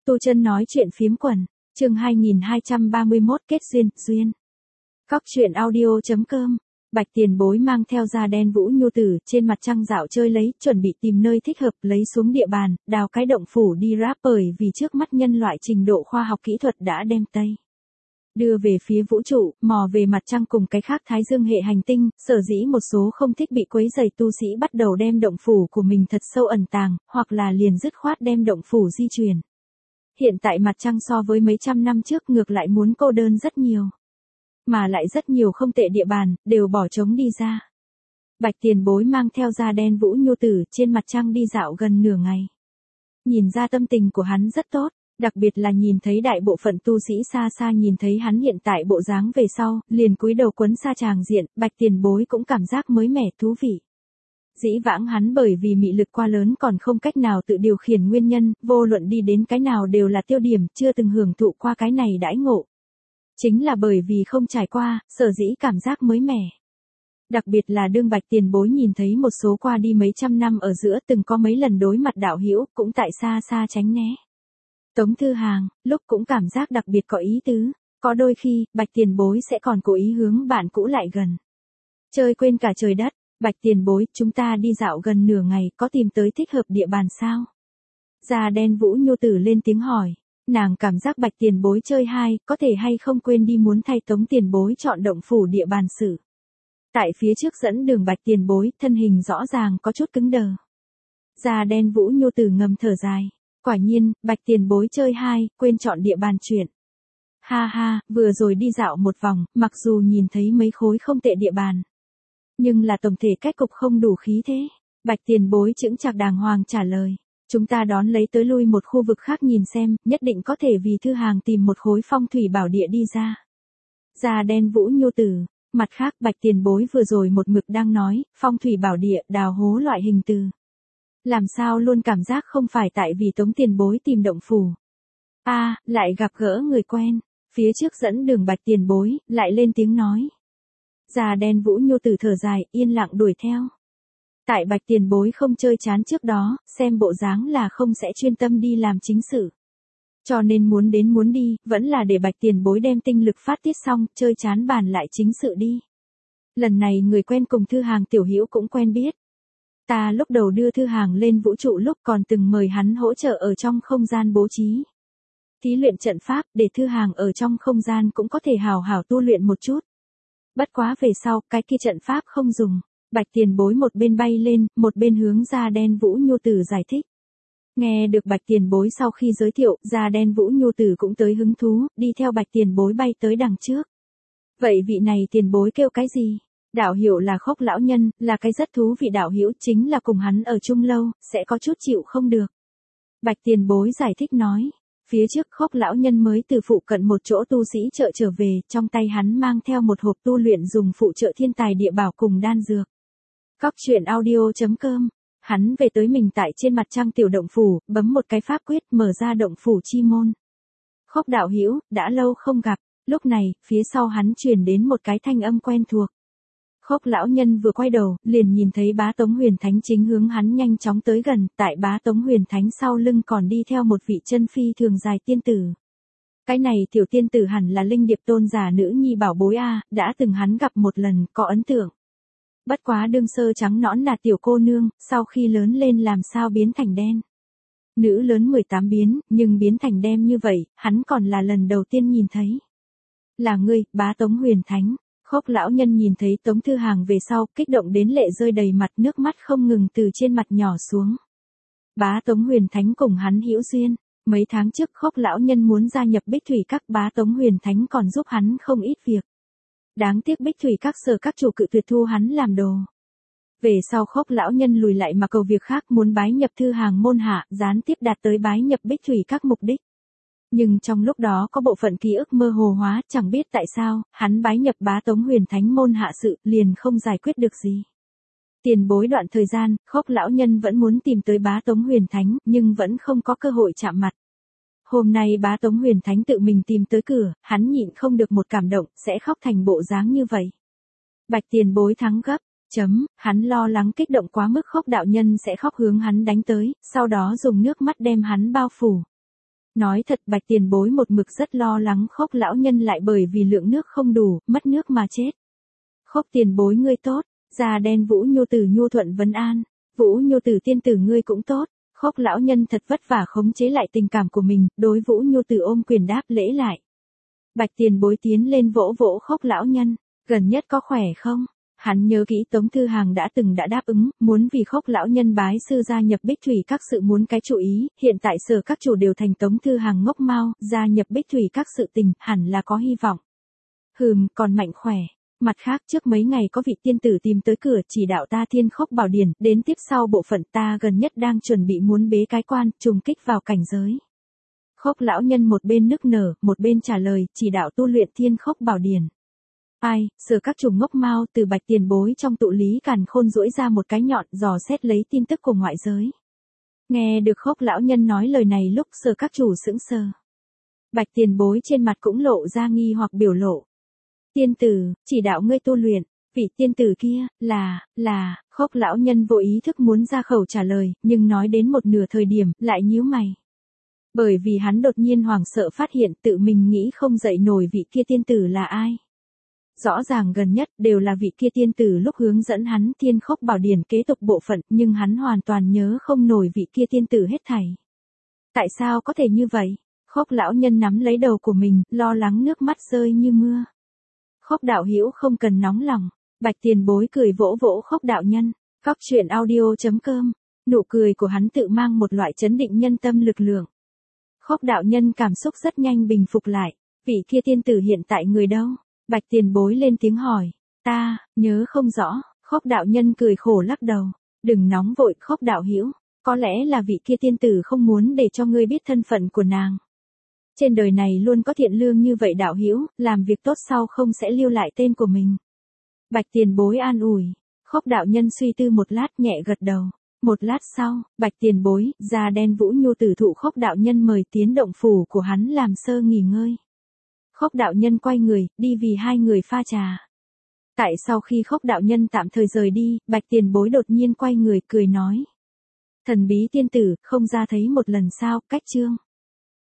Tu Chân nói chuyện phiếm quần, chương 2231 kết duyên. Cóc truyện audio.com. Bạch Tiền Bối mang theo da đen Vũ Nhu Tử trên mặt trăng dạo chơi lấy, chuẩn bị tìm nơi thích hợp lấy xuống địa bàn, đào cái động phủ đi ráp bởi vì trước mắt nhân loại trình độ khoa học kỹ thuật đã đem Tây đưa về phía vũ trụ, mò về mặt trăng cùng cái khác Thái Dương hệ hành tinh, sở dĩ một số không thích bị quấy rầy tu sĩ bắt đầu đem động phủ của mình thật sâu ẩn tàng, hoặc là liền dứt khoát đem động phủ di chuyển. Hiện tại mặt trăng so với mấy trăm năm trước ngược lại muốn cô đơn rất nhiều. Mà lại rất nhiều không tệ địa bàn, đều bỏ trống đi ra. Bạch Tiền Bối mang theo da đen Vũ Nhu Tử trên mặt trăng đi dạo gần nửa ngày. Nhìn ra tâm tình của hắn rất tốt, đặc biệt là nhìn thấy đại bộ phận tu sĩ xa xa nhìn thấy hắn hiện tại bộ dáng về sau, liền cúi đầu quấn xa tràng diện, Bạch Tiền Bối cũng cảm giác mới mẻ thú vị. Dĩ vãng hắn bởi vì mị lực quá lớn còn không cách nào tự điều khiển nguyên nhân, vô luận đi đến cái nào đều là tiêu điểm, chưa từng hưởng thụ qua cái này đãi ngộ. Chính là bởi vì không trải qua, sở dĩ cảm giác mới mẻ. Đặc biệt là đương Bạch Tiền Bối nhìn thấy một số qua đi mấy trăm năm ở giữa từng có mấy lần đối mặt đạo hữu cũng tại xa xa tránh né. Tống Thư Hàng, lúc cũng cảm giác đặc biệt có ý tứ, có đôi khi, Bạch Tiền Bối sẽ còn cố ý hướng bạn cũ lại gần. Chơi quên cả trời đất, Bạch Tiền Bối, chúng ta đi dạo gần nửa ngày, có tìm tới thích hợp địa bàn sao? Da đen Vũ Nhu Tử lên tiếng hỏi. Nàng cảm giác Bạch Tiền Bối chơi hay, có thể hay không quên đi muốn thay Tống Tiền Bối chọn động phủ địa bàn xử. Tại phía trước dẫn đường Bạch Tiền Bối, thân hình rõ ràng có chút cứng đờ. Da đen Vũ Nhu Tử ngầm thở dài. Quả nhiên, Bạch Tiền Bối chơi hay, quên chọn địa bàn chuyện. Ha ha, vừa rồi đi dạo một vòng, mặc dù nhìn thấy mấy khối không tệ địa bàn. Nhưng là tổng thể cách cục không đủ khí thế. Bạch Tiền Bối chững chạc đàng hoàng trả lời. Chúng ta đón lấy tới lui một khu vực khác nhìn xem, nhất định có thể vì Thư Hàng tìm một khối phong thủy bảo địa đi ra. Da đen Vũ Nhu Tử, mặt khác Bạch Tiền Bối vừa rồi một mực đang nói, phong thủy bảo địa, đào hố loại hình từ. Làm sao luôn cảm giác không phải tại vì Tống Tiền Bối tìm động phủ. Lại gặp gỡ người quen, phía trước dẫn đường Bạch Tiền Bối, lại lên tiếng nói. Da đen Vũ Nhu Tử thở dài, yên lặng đuổi theo. Tại Bạch Tiền Bối không chơi chán trước đó, xem bộ dáng là không sẽ chuyên tâm đi làm chính sự. Cho nên muốn đi, vẫn là để Bạch Tiền Bối đem tinh lực phát tiết xong, chơi chán bàn lại chính sự đi. Lần này người quen cùng Thư Hàng tiểu hữu cũng quen biết. Ta lúc đầu đưa Thư Hàng lên vũ trụ lúc còn từng mời hắn hỗ trợ ở trong không gian bố trí. Thí luyện trận pháp, để Thư Hàng ở trong không gian cũng có thể hào hảo tu luyện một chút. Bất quá về sau, cái kia trận pháp không dùng. Bạch Tiền Bối một bên bay lên, một bên hướng da đen Vũ Nhu Tử giải thích. Nghe được Bạch Tiền Bối sau khi giới thiệu, da đen Vũ Nhu Tử cũng tới hứng thú, đi theo Bạch Tiền Bối bay tới đằng trước. Vậy vị này Tiền Bối kêu cái gì? Đạo hữu là Khốc lão nhân, là cái rất thú vị đạo hữu, chính là cùng hắn ở chung lâu, sẽ có chút chịu không được. Bạch Tiền Bối giải thích nói. Phía trước Khốc lão nhân mới từ phụ cận một chỗ tu sĩ chợ trở về, trong tay hắn mang theo một hộp tu luyện dùng phụ trợ thiên tài địa bảo cùng đan dược. Cóc truyện audio.com. Hắn về tới mình tại trên mặt trăng tiểu động phủ, bấm một cái pháp quyết mở ra động phủ chi môn. Khốc đạo hữu, đã lâu không gặp, lúc này, phía sau hắn truyền đến một cái thanh âm quen thuộc. Khốc lão nhân vừa quay đầu, liền nhìn thấy Bá Tống Huyền Thánh chính hướng hắn nhanh chóng tới gần, tại Bá Tống Huyền Thánh sau lưng còn đi theo một vị chân phi thường dài tiên tử. Cái này tiểu tiên tử hẳn là Linh Điệp tôn giả nữ nhi bảo bối đã từng hắn gặp một lần, có ấn tượng. Bất quá đương sơ trắng nõn là tiểu cô nương, sau khi lớn lên làm sao biến thành đen. Nữ lớn 18 biến, nhưng biến thành đen như vậy, hắn còn là lần đầu tiên nhìn thấy. Là ngươi, Bá Tống Huyền Thánh. Khốc lão nhân nhìn thấy Tống Thư Hàng về sau, kích động đến lệ rơi đầy mặt, nước mắt không ngừng từ trên mặt nhỏ xuống. Bá Tống Huyền Thánh cùng hắn hữu duyên, mấy tháng trước Khốc lão nhân muốn gia nhập Bích Thủy Các, Bá Tống Huyền Thánh còn giúp hắn không ít việc. Đáng tiếc Bích Thủy Các sở các chủ cự tuyệt thu hắn làm đồ. Về sau Khốc lão nhân lùi lại mà cầu việc khác, muốn bái nhập Thư Hàng môn hạ, gián tiếp đạt tới bái nhập Bích Thủy Các mục đích. Nhưng trong lúc đó có bộ phận ký ức mơ hồ hóa, chẳng biết tại sao, hắn bái nhập Bá Tống Huyền Thánh môn hạ sự, liền không giải quyết được gì. Tiền Bối đoạn thời gian, Khốc lão nhân vẫn muốn tìm tới Bá Tống Huyền Thánh, nhưng vẫn không có cơ hội chạm mặt. Hôm nay Bá Tống Huyền Thánh tự mình tìm tới cửa, hắn nhịn không được một cảm động, sẽ khóc thành bộ dáng như vậy. Bạch Tiền Bối thắng gấp, hắn lo lắng kích động quá mức Khốc đạo nhân sẽ khóc hướng hắn đánh tới, sau đó dùng nước mắt đem hắn bao phủ. Nói thật Bạch Tiền Bối một mực rất lo lắng Khốc lão nhân lại bởi vì lượng nước không đủ, mất nước mà chết. Khốc tiền bối ngươi tốt, da đen Vũ Nhu Tử nhu thuận vấn an, Vũ Nhu Tử tiên tử ngươi cũng tốt. Khốc lão nhân thật vất vả khống chế lại tình cảm của mình, đối Vũ Nhu Tử ôm quyền đáp lễ lại. Bạch Tiền Bối tiến lên vỗ vỗ Khốc lão nhân, gần nhất có khỏe không? Hắn nhớ kỹ Tống Thư Hàng đã đáp ứng, muốn vì Khốc lão nhân bái sư gia nhập Bích Thủy các sự muốn cái chú ý, hiện tại sở các chủ đều thành Tống Thư Hàng ngốc mau, gia nhập Bích Thủy các sự tình, hẳn là có hy vọng. Còn mạnh khỏe. Mặt khác trước mấy ngày có vị tiên tử tìm tới cửa chỉ đạo ta Thiên Khốc Bảo Điển, đến tiếp sau bộ phận ta gần nhất đang chuẩn bị muốn bế cái quan, trùng kích vào cảnh giới. Khốc lão nhân một bên nức nở, một bên trả lời, chỉ đạo tu luyện Thiên Khốc Bảo Điển. Ai, sở các chủ ngốc mau từ Bạch Tiền Bối trong tụ lý càn khôn duỗi ra một cái nhọn dò xét lấy tin tức của ngoại giới. Nghe được Khốc lão nhân nói lời này lúc sở các chủ sững sờ. Bạch Tiền Bối trên mặt cũng lộ ra nghi hoặc biểu lộ. Tiên tử, chỉ đạo ngươi tu luyện, vị tiên tử kia, là, Khốc lão nhân vô ý thức muốn ra khẩu trả lời, nhưng nói đến một nửa thời điểm, lại nhíu mày. Bởi vì hắn đột nhiên hoảng sợ phát hiện tự mình nghĩ không dậy nổi vị kia tiên tử là ai. Rõ ràng gần nhất đều là vị kia tiên tử lúc hướng dẫn hắn Thiên Khốc Bảo Điển kế tục bộ phận, nhưng hắn hoàn toàn nhớ không nổi vị kia tiên tử hết thảy. Tại sao có thể như vậy? Khốc lão nhân nắm lấy đầu của mình, lo lắng nước mắt rơi như mưa. Khốc đạo hữu không cần nóng lòng, Bạch Tiền Bối cười vỗ vỗ Khốc đạo nhân. Cóc truyện audio.com, nụ cười của hắn tự mang một loại chấn định nhân tâm lực lượng. Khốc đạo nhân cảm xúc rất nhanh bình phục lại, vị kia tiên tử hiện tại người đâu? Bạch Tiền Bối lên tiếng hỏi, ta, nhớ không rõ, Khốc đạo nhân cười khổ lắc đầu, đừng nóng vội Khốc đạo hữu, có lẽ là vị kia tiên tử không muốn để cho ngươi biết thân phận của nàng. Trên đời này luôn có thiện lương như vậy đạo hữu, làm việc tốt sau không sẽ lưu lại tên của mình. Bạch Tiền Bối an ủi, Khốc đạo nhân suy tư một lát nhẹ gật đầu. Một lát sau, Bạch Tiền Bối, da đen Vũ Nhu Tử thụ Khốc đạo nhân mời tiến động phủ của hắn làm sơ nghỉ ngơi. Khốc đạo nhân quay người, đi vì hai người pha trà. Tại sau khi Khốc đạo nhân tạm thời rời đi, Bạch Tiền Bối đột nhiên quay người cười nói. Thần bí tiên tử, không ra thấy một lần sao, cách chương.